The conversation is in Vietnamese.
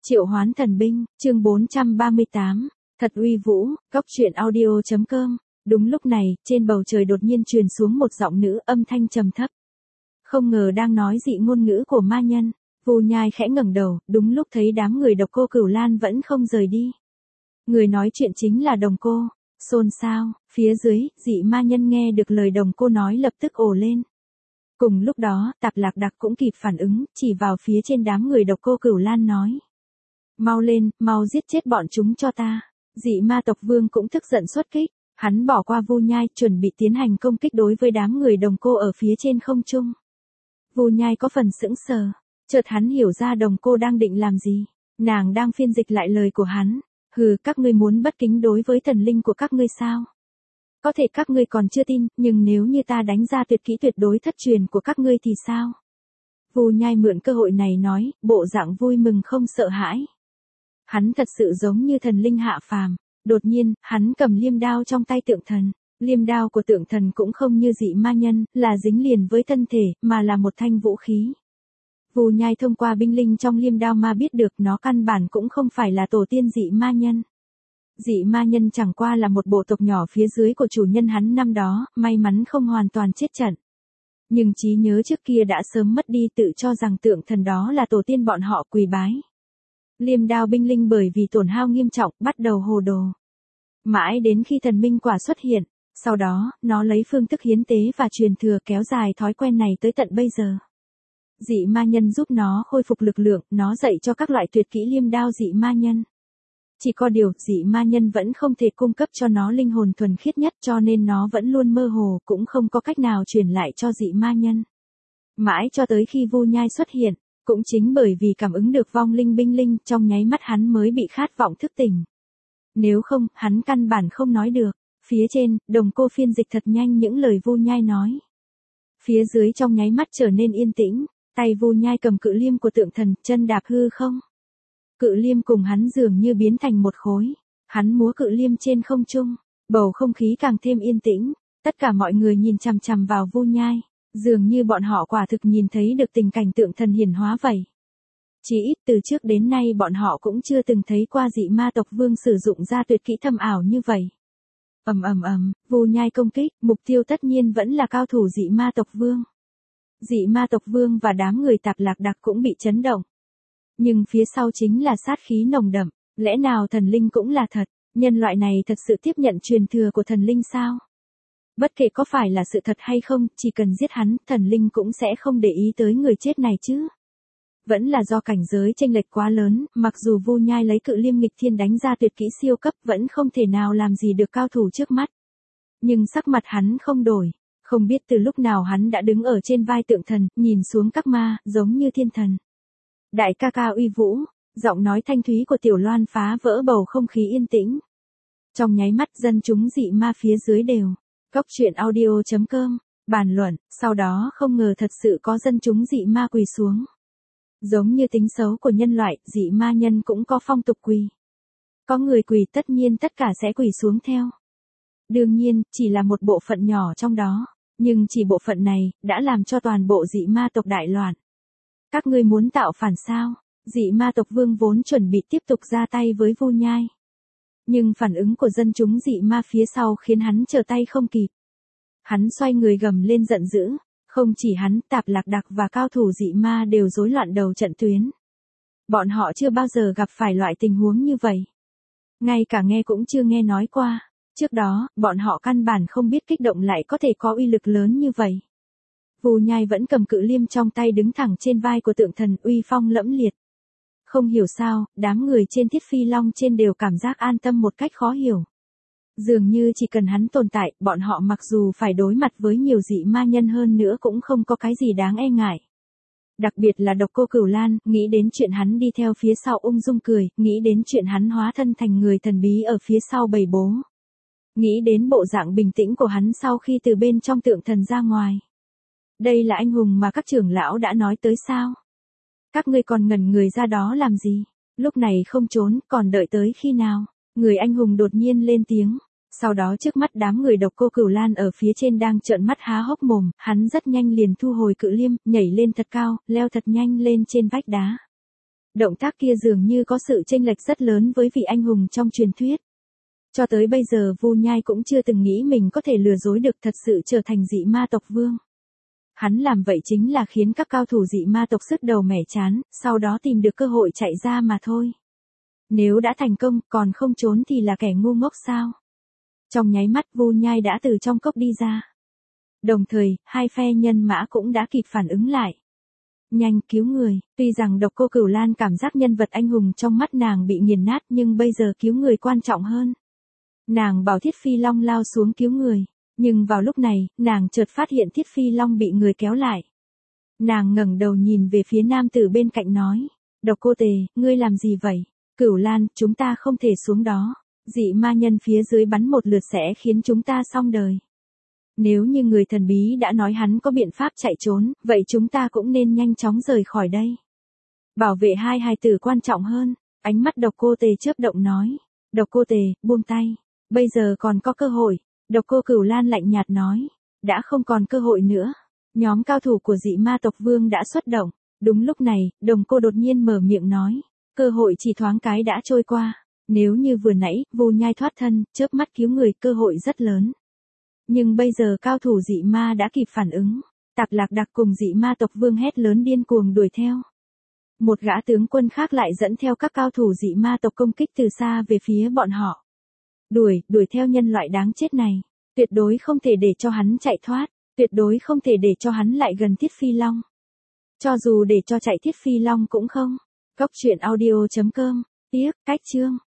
Triệu hoán thần binh, chương 438, thật uy vũ, góc truyện audio.com. Đúng lúc này, trên bầu trời đột nhiên truyền xuống một giọng nữ âm thanh trầm thấp. Không ngờ đang nói dị ngôn ngữ của ma nhân, Vu Nhai khẽ ngẩng đầu, đúng lúc thấy đám người Độc Cô Cửu Lan vẫn không rời đi. Người nói chuyện chính là Đồng Cô. Xôn xao, phía dưới, dị ma nhân nghe được lời Đồng Cô nói lập tức ồ lên. Cùng lúc đó, Tạp Lạc Đặc cũng kịp phản ứng, chỉ vào phía trên đám người Độc Cô Cửu Lan nói. Mau lên, mau giết chết bọn chúng cho ta. Dị ma tộc vương cũng tức giận xuất kích, hắn bỏ qua Vu Nhai chuẩn bị tiến hành công kích đối với đám người Đồng Cô ở phía trên không trung. Vu Nhai có phần sững sờ, chợt hắn hiểu ra Đồng Cô đang định làm gì, nàng đang phiên dịch lại lời của hắn. Hừ, các ngươi muốn bất kính đối với thần linh của các ngươi sao? Có thể các ngươi còn chưa tin, nhưng nếu như ta đánh ra tuyệt kỹ tuyệt đối thất truyền của các ngươi thì sao? Vu Nhai mượn cơ hội này nói, bộ dạng vui mừng không sợ hãi. Hắn thật sự giống như thần linh hạ phàm. Đột nhiên, hắn cầm liêm đao trong tay tượng thần. Liêm đao của tượng thần cũng không như dị ma nhân, là dính liền với thân thể, mà là một thanh vũ khí. Vu Nhai thông qua binh linh trong liêm đao ma biết được nó căn bản cũng không phải là tổ tiên dị ma nhân. Dị ma nhân chẳng qua là một bộ tộc nhỏ phía dưới của chủ nhân hắn năm đó, may mắn không hoàn toàn chết trận. Nhưng trí nhớ trước kia đã sớm mất đi, tự cho rằng tượng thần đó là tổ tiên bọn họ quỳ bái. Liêm đao binh linh bởi vì tổn hao nghiêm trọng, bắt đầu hồ đồ. Mãi đến khi thần minh quả xuất hiện, sau đó, nó lấy phương thức hiến tế và truyền thừa kéo dài thói quen này tới tận bây giờ. Dị ma nhân giúp nó khôi phục lực lượng, nó dạy cho các loại tuyệt kỹ liêm đao dị ma nhân. Chỉ có điều, dị ma nhân vẫn không thể cung cấp cho nó linh hồn thuần khiết nhất, cho nên nó vẫn luôn mơ hồ, cũng không có cách nào truyền lại cho dị ma nhân. Mãi cho tới khi Vu Nhai xuất hiện, cũng chính bởi vì cảm ứng được vong linh binh linh, trong nháy mắt hắn mới bị khát vọng thức tỉnh. Nếu không, hắn căn bản không nói được. Phía trên, Đồng Cô phiên dịch thật nhanh những lời Vu Nhai nói. Phía dưới trong nháy mắt trở nên yên tĩnh, tay Vu Nhai cầm cự liêm của tượng thần, chân đạp hư không. Cự liêm cùng hắn dường như biến thành một khối. Hắn múa cự liêm trên không trung, bầu không khí càng thêm yên tĩnh, tất cả mọi người nhìn chằm chằm vào Vu Nhai. Dường như bọn họ quả thực nhìn thấy được tình cảnh tượng thần hiển hóa vậy. Chỉ ít từ trước đến nay bọn họ cũng chưa từng thấy qua dị ma tộc vương sử dụng ra tuyệt kỹ thâm ảo như vậy. Vu Nhai công kích, mục tiêu tất nhiên vẫn là cao thủ dị ma tộc vương. Dị ma tộc vương và đám người Tạp Lạc Đặc cũng bị chấn động. Nhưng phía sau chính là sát khí nồng đậm, lẽ nào thần linh cũng là thật, nhân loại này thật sự tiếp nhận truyền thừa của thần linh sao? Bất kể có phải là sự thật hay không, chỉ cần giết hắn, thần linh cũng sẽ không để ý tới người chết này chứ. Vẫn là do cảnh giới chênh lệch quá lớn, mặc dù Vu Nhai lấy cự liêm nghịch thiên đánh ra tuyệt kỹ siêu cấp vẫn không thể nào làm gì được cao thủ trước mắt. Nhưng sắc mặt hắn không đổi, không biết từ lúc nào hắn đã đứng ở trên vai tượng thần, nhìn xuống các ma, giống như thiên thần. Đại ca ca uy vũ, giọng nói thanh thúy của Tiểu Loan phá vỡ bầu không khí yên tĩnh. Trong nháy mắt dân chúng dị ma phía dưới đều. Góc truyện audio.com, bàn luận, sau đó không ngờ thật sự có dân chúng dị ma quỳ xuống. Giống như tính xấu của nhân loại, dị ma nhân cũng có phong tục quỳ. Có người quỳ tất nhiên tất cả sẽ quỳ xuống theo. Đương nhiên, chỉ là một bộ phận nhỏ trong đó, nhưng chỉ bộ phận này, đã làm cho toàn bộ dị ma tộc đại loạn. Các ngươi muốn tạo phản sao? Dị ma tộc vương vốn chuẩn bị tiếp tục ra tay với Vu Nhai. Nhưng phản ứng của dân chúng dị ma phía sau khiến hắn trở tay không kịp. Hắn xoay người gầm lên giận dữ, không chỉ hắn, Tạp Lạc Đặc và cao thủ dị ma đều rối loạn đầu trận tuyến. Bọn họ chưa bao giờ gặp phải loại tình huống như vậy. Ngay cả nghe cũng chưa nghe nói qua, trước đó, bọn họ căn bản không biết kích động lại có thể có uy lực lớn như vậy. Vu Nhai vẫn cầm cự liêm trong tay đứng thẳng trên vai của tượng thần, uy phong lẫm liệt. Không hiểu sao, đám người trên Thiết Phi Long trên đều cảm giác an tâm một cách khó hiểu. Dường như chỉ cần hắn tồn tại, bọn họ mặc dù phải đối mặt với nhiều dị ma nhân hơn nữa cũng không có cái gì đáng e ngại. Đặc biệt là Độc Cô Cửu Lan, nghĩ đến chuyện hắn đi theo phía sau ung dung cười, nghĩ đến chuyện hắn hóa thân thành người thần bí ở phía sau bầy bố. Nghĩ đến bộ dạng bình tĩnh của hắn sau khi từ bên trong tượng thần ra ngoài. Đây là anh hùng mà các trưởng lão đã nói tới sao? Các ngươi còn ngẩn người ra đó làm gì? Lúc này không trốn, còn đợi tới khi nào? Người anh hùng đột nhiên lên tiếng. Sau đó trước mắt đám người Độc Cô Cửu Lan ở phía trên đang trợn mắt há hốc mồm, hắn rất nhanh liền thu hồi cự liêm, nhảy lên thật cao, leo thật nhanh lên trên vách đá. Động tác kia dường như có sự chênh lệch rất lớn với vị anh hùng trong truyền thuyết. Cho tới bây giờ Vu Nhai cũng chưa từng nghĩ mình có thể lừa dối được thật sự trở thành dị ma tộc vương. Hắn làm vậy chính là khiến các cao thủ dị ma tộc sứt đầu mẻ chán, sau đó tìm được cơ hội chạy ra mà thôi. Nếu đã thành công, còn không trốn thì là kẻ ngu ngốc sao? Trong nháy mắt Vu Nhai đã từ trong cốc đi ra. Đồng thời, hai phe nhân mã cũng đã kịp phản ứng lại. Nhanh cứu người, tuy rằng Độc Cô Cửu Lan cảm giác nhân vật anh hùng trong mắt nàng bị nghiền nát nhưng bây giờ cứu người quan trọng hơn. Nàng bảo Thiết Phi Long lao xuống cứu người, nhưng vào lúc này, nàng chợt phát hiện Thiết Phi Long bị người kéo lại. Nàng ngẩng đầu nhìn về phía nam tử bên cạnh nói, Độc Cô Tề, ngươi làm gì vậy? Cửu Lan, chúng ta không thể xuống đó, dị ma nhân phía dưới bắn một lượt sẽ khiến chúng ta xong đời. Nếu như người thần bí đã nói hắn có biện pháp chạy trốn, vậy chúng ta cũng nên nhanh chóng rời khỏi đây. Bảo vệ hai hài tử quan trọng hơn, ánh mắt Độc Cô Tề chớp động nói. Độc Cô Tề, buông tay, bây giờ còn có cơ hội. Độc Cô Cửu Lan lạnh nhạt nói, đã không còn cơ hội nữa. Nhóm cao thủ của dị ma tộc vương đã xuất động. Đúng lúc này, Đồng Cô đột nhiên mở miệng nói, cơ hội chỉ thoáng cái đã trôi qua. Nếu như vừa nãy, Vu Nhai thoát thân, chớp mắt cứu người, cơ hội rất lớn. Nhưng bây giờ cao thủ dị ma đã kịp phản ứng. Tạp Lạc Đặc cùng dị ma tộc vương hét lớn điên cuồng đuổi theo. Một gã tướng quân khác lại dẫn theo các cao thủ dị ma tộc công kích từ xa về phía bọn họ. Đuổi theo nhân loại đáng chết này. Tuyệt đối không thể để cho hắn chạy thoát. Tuyệt đối không thể để cho hắn lại gần Thiết Phi Long. Cho dù để cho chạy Thiết Phi Long cũng không. Cốc truyện audio.com. Tiếc, cách chương.